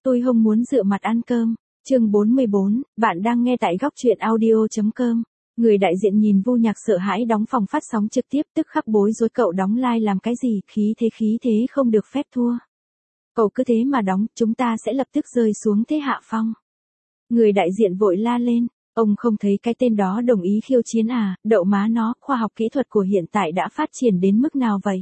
Tôi không muốn dựa mặt ăn cơm. Chương 44, bạn đang nghe tại góc truyện audio.com. Người đại diện nhìn Vu Nhạc sợ hãi đóng phòng phát sóng trực tiếp, tức khắc bối rối. Cậu đóng live làm cái gì, khí thế không được phép thua. Cậu cứ thế mà đóng, chúng ta sẽ lập tức rơi xuống thế hạ phong. Người đại diện vội la lên, ông không thấy cái tên đó đồng ý khiêu chiến à, đậu má nó, khoa học kỹ thuật của hiện tại đã phát triển đến mức nào vậy?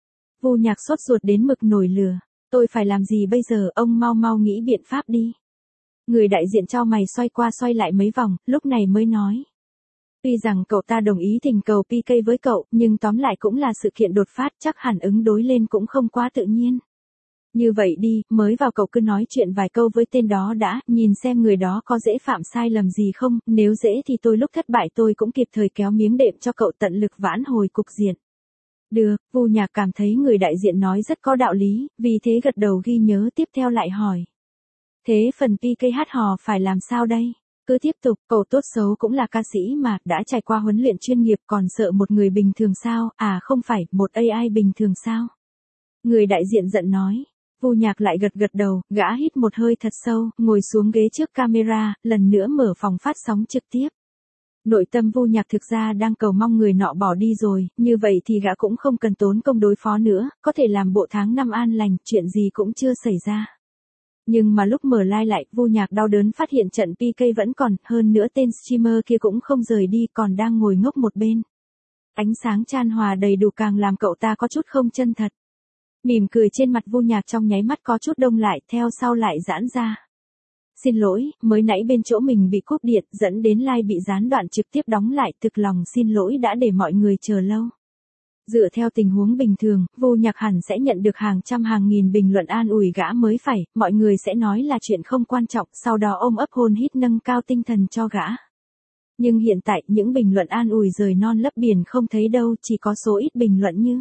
Vu Nhạc sốt ruột đến mực nổi lửa, tôi phải làm gì bây giờ, ông mau nghĩ biện pháp đi. Người đại diện chau mày xoay qua xoay lại mấy vòng, lúc này mới nói. Tuy rằng cậu ta đồng ý thỉnh cầu PK với cậu, nhưng tóm lại cũng là sự kiện đột phát, chắc hẳn ứng đối lên cũng không quá tự nhiên. Như vậy đi, mới vào cậu cứ nói chuyện vài câu với tên đó đã, nhìn xem người đó có dễ phạm sai lầm gì không, nếu dễ thì tôi lúc thất bại tôi cũng kịp thời kéo miếng đệm cho cậu tận lực vãn hồi cục diện. Được, Vu Nhạc cảm thấy người đại diện nói rất có đạo lý, vì thế gật đầu ghi nhớ, tiếp theo lại hỏi. Thế phần PK hát hò phải làm sao đây? Cứ tiếp tục, cậu tốt xấu cũng là ca sĩ mà, đã trải qua huấn luyện chuyên nghiệp, còn sợ một người bình thường sao, à không phải, một AI bình thường sao? Người đại diện giận nói. Vu Nhạc lại gật đầu, gã hít một hơi thật sâu, ngồi xuống ghế trước camera, lần nữa mở phòng phát sóng trực tiếp. Nội tâm Vu Nhạc thực ra đang cầu mong người nọ bỏ đi rồi, như vậy thì gã cũng không cần tốn công đối phó nữa, có thể làm bộ tháng năm an lành, chuyện gì cũng chưa xảy ra. Nhưng mà lúc mở live lại, Vu Nhạc đau đớn phát hiện trận PK vẫn còn, hơn nữa tên streamer kia cũng không rời đi, còn đang ngồi ngốc một bên. Ánh sáng chan hòa đầy đủ càng làm cậu ta có chút không chân thật. Mỉm cười trên mặt Vu Nhạc trong nháy mắt có chút đông lại, theo sau lại giãn ra. Xin lỗi, mới nãy bên chỗ mình bị cúp điện, dẫn đến live bị gián đoạn trực tiếp đóng lại, thực lòng xin lỗi đã để mọi người chờ lâu. Dựa theo tình huống bình thường, Vu Nhạc hẳn sẽ nhận được hàng trăm hàng nghìn bình luận an ủi gã mới phải, mọi người sẽ nói là chuyện không quan trọng, sau đó ôm ấp hôn hít nâng cao tinh thần cho gã. Nhưng hiện tại, những bình luận an ủi rời non lấp biển không thấy đâu, chỉ có số ít bình luận như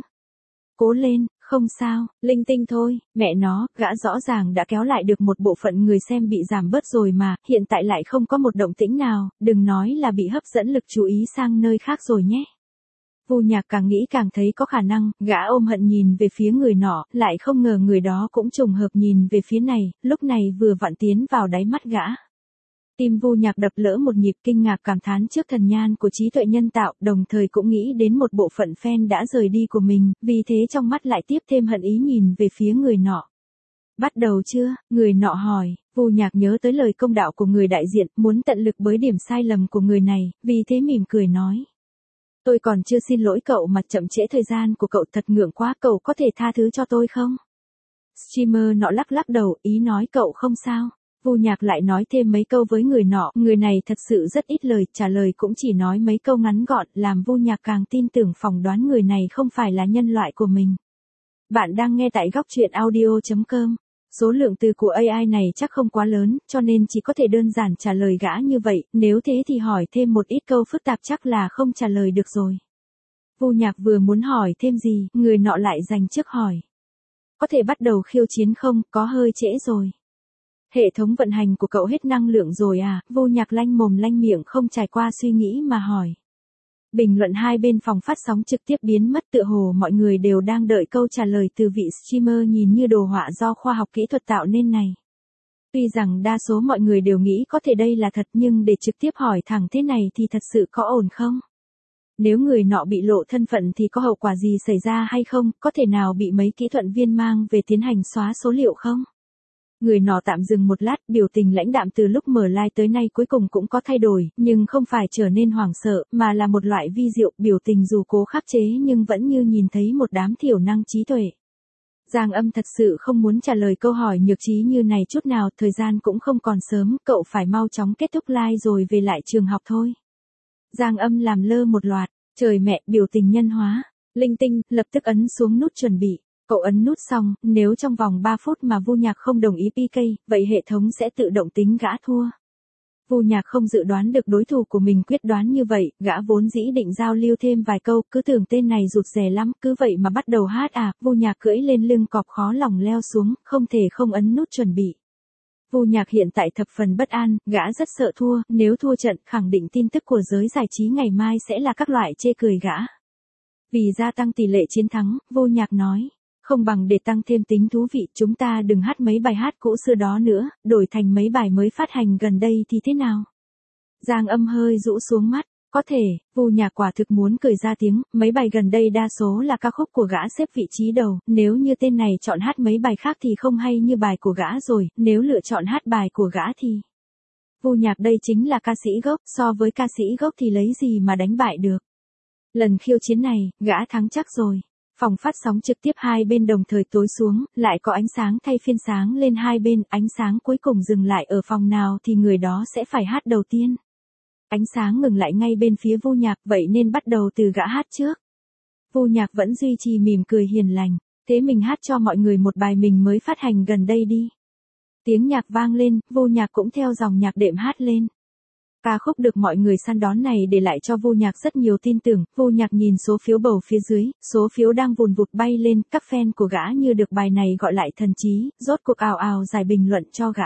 cố lên, không sao, linh tinh thôi, mẹ nó, gã rõ ràng đã kéo lại được một bộ phận người xem bị giảm bớt rồi mà, hiện tại lại không có một động tĩnh nào, đừng nói là bị hấp dẫn lực chú ý sang nơi khác rồi nhé. Vu Nhạc càng nghĩ càng thấy có khả năng, gã ôm hận nhìn về phía người nọ, lại không ngờ người đó cũng trùng hợp nhìn về phía này, lúc này vừa vặn tiến vào đáy mắt gã. Tim Vu Nhạc đập lỡ một nhịp, kinh ngạc cảm thán trước thần nhan của trí tuệ nhân tạo, đồng thời cũng nghĩ đến một bộ phận fan đã rời đi của mình, vì thế trong mắt lại tiếp thêm hận ý nhìn về phía người nọ. Bắt đầu chưa? Người nọ hỏi. Vu Nhạc nhớ tới lời công đạo của người đại diện, muốn tận lực bới điểm sai lầm của người này, vì thế mỉm cười nói. Tôi còn chưa xin lỗi cậu mà chậm trễ thời gian của cậu, thật ngượng quá, cậu có thể tha thứ cho tôi không? Streamer nọ lắc đầu, ý nói cậu không sao. Vu Nhạc lại nói thêm mấy câu với người nọ, người này thật sự rất ít lời, trả lời cũng chỉ nói mấy câu ngắn gọn, làm Vu Nhạc càng tin tưởng phỏng đoán người này không phải là nhân loại của mình. Bạn đang nghe tại góc truyện audio.com. Số lượng từ của AI này chắc không quá lớn, cho nên chỉ có thể đơn giản trả lời gã như vậy, nếu thế thì hỏi thêm một ít câu phức tạp chắc là không trả lời được rồi. Vu Nhạc vừa muốn hỏi thêm gì, người nọ lại dành trước hỏi. Có thể bắt đầu khiêu chiến không, có hơi trễ rồi. Hệ thống vận hành của cậu hết năng lượng rồi à? Vu Nhạc lanh mồm lanh miệng không trải qua suy nghĩ mà hỏi. Bình luận hai bên phòng phát sóng trực tiếp biến mất, tựa hồ mọi người đều đang đợi câu trả lời từ vị streamer nhìn như đồ họa do khoa học kỹ thuật tạo nên này. Tuy rằng đa số mọi người đều nghĩ có thể đây là thật, nhưng để trực tiếp hỏi thẳng thế này thì thật sự có ổn không? Nếu người nọ bị lộ thân phận thì có hậu quả gì xảy ra hay không? Có thể nào bị mấy kỹ thuật viên mang về tiến hành xóa số liệu không? Người nọ tạm dừng một lát, biểu tình lãnh đạm từ lúc mở live tới nay cuối cùng cũng có thay đổi, nhưng không phải trở nên hoảng sợ, mà là một loại vi diệu, biểu tình dù cố khắc chế nhưng vẫn như nhìn thấy một đám thiểu năng trí tuệ. Giang Âm thật sự không muốn trả lời câu hỏi nhược trí như này chút nào, thời gian cũng không còn sớm, cậu phải mau chóng kết thúc live rồi về lại trường học thôi. Giang Âm làm lơ một loạt, trời mẹ, biểu tình nhân hóa, linh tinh, lập tức ấn xuống nút chuẩn bị. Cậu ấn nút xong, nếu trong vòng 3 phút mà Vu Nhạc không đồng ý PK, vậy hệ thống sẽ tự động tính gã thua. Vu Nhạc không dự đoán được đối thủ của mình quyết đoán như vậy, gã vốn dĩ định giao lưu thêm vài câu, cứ tưởng tên này rụt rè lắm, cứ vậy mà bắt đầu hát à, Vu Nhạc cưỡi lên lưng cọp khó lòng leo xuống, không thể không ấn nút chuẩn bị. Vu Nhạc hiện tại thập phần bất an, gã rất sợ thua, nếu thua trận, khẳng định tin tức của giới giải trí ngày mai sẽ là các loại chê cười gã. Vì gia tăng tỷ lệ chiến thắng, Vu Nhạc nói. Không bằng để tăng thêm tính thú vị, chúng ta đừng hát mấy bài hát cũ xưa đó nữa, đổi thành mấy bài mới phát hành gần đây thì thế nào? Giang Âm hơi rũ xuống mắt. Có thể, Vu Nhạc quả thực muốn cười ra tiếng, mấy bài gần đây đa số là ca khúc của gã xếp vị trí đầu, nếu như tên này chọn hát mấy bài khác thì không hay như bài của gã rồi, nếu lựa chọn hát bài của gã thì... Vu Nhạc đây chính là ca sĩ gốc, so với ca sĩ gốc thì lấy gì mà đánh bại được. Lần khiêu chiến này, gã thắng chắc rồi. Phòng phát sóng trực tiếp hai bên đồng thời tối xuống, lại có ánh sáng thay phiên sáng lên hai bên, ánh sáng cuối cùng dừng lại ở phòng nào thì người đó sẽ phải hát đầu tiên. Ánh sáng ngừng lại ngay bên phía Vu Nhạc, vậy nên bắt đầu từ gã hát trước. Vu Nhạc vẫn duy trì mỉm cười hiền lành, thế mình hát cho mọi người một bài mình mới phát hành gần đây đi. Tiếng nhạc vang lên, Vu Nhạc cũng theo dòng nhạc đệm hát lên. Ca khúc được mọi người săn đón này để lại cho Vu Nhạc rất nhiều tin tưởng. Vu Nhạc nhìn số phiếu bầu phía dưới, số phiếu đang vùn vụt bay lên, các fan của gã như được bài này gọi lại thần trí, rốt cuộc ào ào giải bình luận cho gã.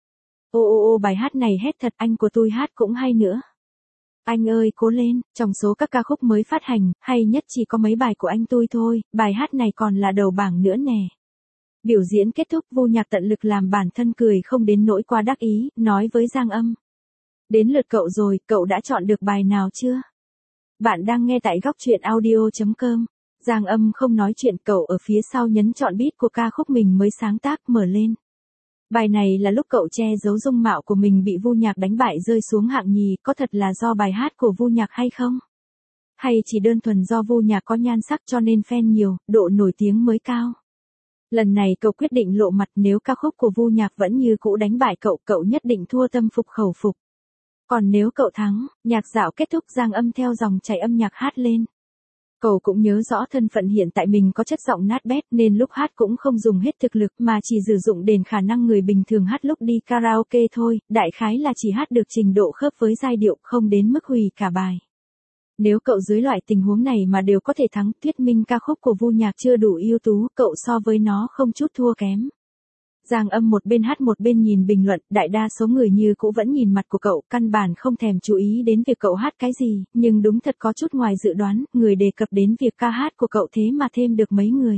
Ô bài hát này hét thật, anh của tôi hát cũng hay nữa. Anh ơi cố lên, trong số các ca khúc mới phát hành, hay nhất chỉ có mấy bài của anh tôi thôi, bài hát này còn là đầu bảng nữa nè. Biểu diễn kết thúc, Vu Nhạc tận lực làm bản thân cười không đến nỗi quá đắc ý, nói với Giang Âm. Đến lượt cậu rồi, cậu đã chọn được bài nào chưa? Bạn đang nghe tại góc truyện audio.com. Giang Âm không nói chuyện, cậu ở phía sau nhấn chọn beat của ca khúc mình mới sáng tác, mở lên. Bài này là lúc cậu che giấu dung mạo của mình bị Vu Nhạc đánh bại rơi xuống hạng nhì, có thật là do bài hát của Vu Nhạc hay không? Hay chỉ đơn thuần do Vu Nhạc có nhan sắc cho nên fan nhiều, độ nổi tiếng mới cao? Lần này cậu quyết định lộ mặt, nếu ca khúc của Vu Nhạc vẫn như cũ đánh bại cậu, cậu nhất định thua tâm phục khẩu phục. Còn nếu cậu thắng, nhạc dạo kết thúc, Giang Âm theo dòng chảy âm nhạc hát lên. Cậu cũng nhớ rõ thân phận hiện tại mình có chất giọng nát bét nên lúc hát cũng không dùng hết thực lực mà chỉ sử dụng đền khả năng người bình thường hát lúc đi karaoke thôi, đại khái là chỉ hát được trình độ khớp với giai điệu, không đến mức hủy cả bài. Nếu cậu dưới loại tình huống này mà đều có thể thắng, thuyết minh ca khúc của Vu Nhạc chưa đủ ưu tú, cậu so với nó không chút thua kém. Giang Âm một bên hát một bên nhìn bình luận, đại đa số người như cũ vẫn nhìn mặt của cậu, căn bản không thèm chú ý đến việc cậu hát cái gì, nhưng đúng thật có chút ngoài dự đoán, người đề cập đến việc ca hát của cậu thế mà thêm được mấy người.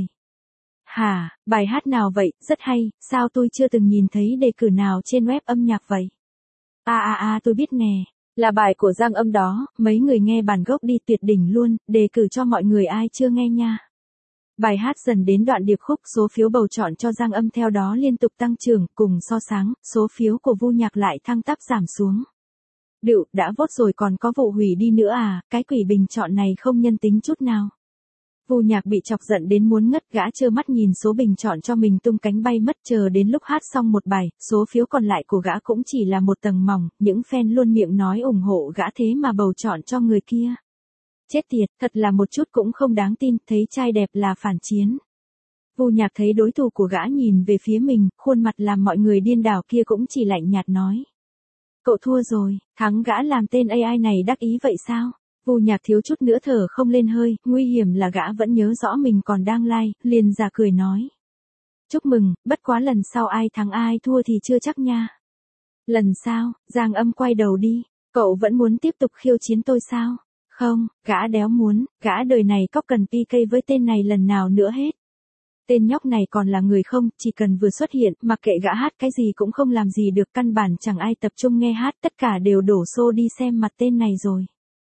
Hả, bài hát nào vậy, rất hay, sao tôi chưa từng nhìn thấy đề cử nào trên web âm nhạc vậy? Tôi biết nè, là bài của Giang Âm đó, mấy người nghe bản gốc đi, tuyệt đỉnh luôn, đề cử cho mọi người ai chưa nghe nha. Bài hát dần đến đoạn điệp khúc, số phiếu bầu chọn cho Giang Âm theo đó liên tục tăng trưởng, cùng so sánh, số phiếu của Vu Nhạc lại thăng tắp giảm xuống. Đựu, đã vote rồi còn có vụ hủy đi nữa à, cái quỷ bình chọn này không nhân tính chút nào. Vu Nhạc bị chọc giận đến muốn ngất, gã trơ mắt nhìn số bình chọn cho mình tung cánh bay mất, chờ đến lúc hát xong một bài, số phiếu còn lại của gã cũng chỉ là một tầng mỏng, những fan luôn miệng nói ủng hộ gã thế mà bầu chọn cho người kia. Chết tiệt, thật là một chút cũng không đáng tin, thấy trai đẹp là phản chiến. Vu Nhạc thấy đối thủ của gã nhìn về phía mình, khuôn mặt làm mọi người điên đảo kia cũng chỉ lạnh nhạt nói. Cậu thua rồi, thắng gã làm tên AI này đắc ý vậy sao? Vu Nhạc thiếu chút nữa thở không lên hơi, nguy hiểm là gã vẫn nhớ rõ mình còn đang live, liền ra cười nói. Chúc mừng, bất quá lần sau ai thắng ai thua thì chưa chắc nha. Lần sau, Giang Âm quay đầu đi, cậu vẫn muốn tiếp tục khiêu chiến tôi sao? Không, gã đéo muốn, gã đời này có cần PK với tên này lần nào nữa hết. Tên nhóc này còn là người không, chỉ cần vừa xuất hiện, mặc kệ gã hát cái gì cũng không làm gì được, căn bản chẳng ai tập trung nghe hát, tất cả đều đổ xô đi xem mặt tên này rồi.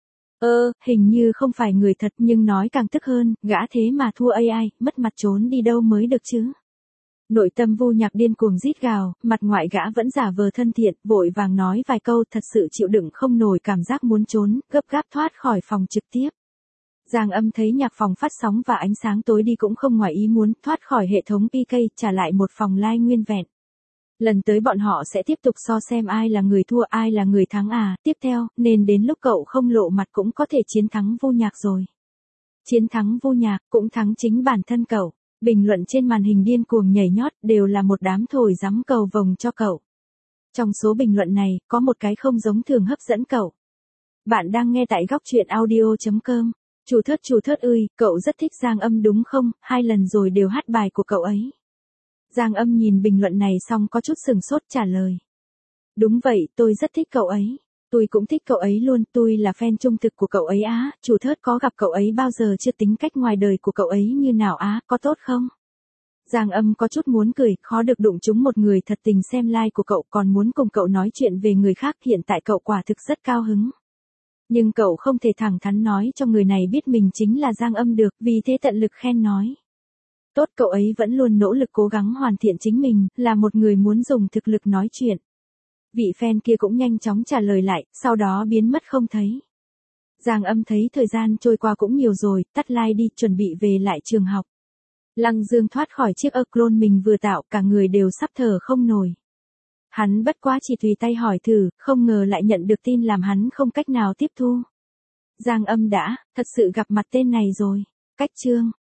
Hình như không phải người thật, nhưng nói càng tức hơn, gã thế mà thua AI, mất mặt trốn đi đâu mới được chứ. Nội tâm Vu Nhạc điên cuồng rít gào, mặt ngoại gã vẫn giả vờ thân thiện, vội vàng nói vài câu, thật sự chịu đựng không nổi cảm giác muốn trốn, gấp gáp thoát khỏi phòng trực tiếp. Giang Âm thấy nhạc phòng phát sóng và ánh sáng tối đi cũng không ngoài ý muốn, thoát khỏi hệ thống PK, trả lại một phòng live nguyên vẹn. Lần tới bọn họ sẽ tiếp tục so xem ai là người thua ai là người thắng à, tiếp theo, nên đến lúc cậu không lộ mặt cũng có thể chiến thắng Vu Nhạc rồi. Chiến thắng Vu Nhạc, cũng thắng chính bản thân cậu. Bình luận trên màn hình điên cuồng nhảy nhót, đều là một đám thổi giắm cầu vồng cho cậu. Trong số bình luận này, có một cái không giống thường hấp dẫn cậu. Bạn đang nghe tại góc truyện audio.com. Chủ thớt ơi, cậu rất thích Giang Âm đúng không, 2 lần rồi đều hát bài của cậu ấy. Giang Âm nhìn bình luận này xong có chút sừng sốt trả lời. Đúng vậy, tôi rất thích cậu ấy. Tôi cũng thích cậu ấy luôn, tôi là fan trung thực của cậu ấy á, chủ thớt có gặp cậu ấy bao giờ chưa, tính cách ngoài đời của cậu ấy như nào á, có tốt không? Giang Âm có chút muốn cười, khó được đụng trúng một người thật tình xem like của cậu còn muốn cùng cậu nói chuyện về người khác, hiện tại cậu quả thực rất cao hứng. Nhưng cậu không thể thẳng thắn nói cho người này biết mình chính là Giang Âm được, vì thế tận lực khen nói. Tốt, cậu ấy vẫn luôn nỗ lực cố gắng hoàn thiện chính mình, là một người muốn dùng thực lực nói chuyện. Vị fan kia cũng nhanh chóng trả lời lại, sau đó biến mất không thấy. Giang Âm thấy thời gian trôi qua cũng nhiều rồi, tắt like đi, chuẩn bị về lại trường học. Lăng Dương thoát khỏi chiếc clone mình vừa tạo, cả người đều sắp thở không nổi. Hắn bất quá chỉ tùy tay hỏi thử, không ngờ lại nhận được tin làm hắn không cách nào tiếp thu. Giang Âm đã, thật sự gặp mặt tên này rồi. Cách chương.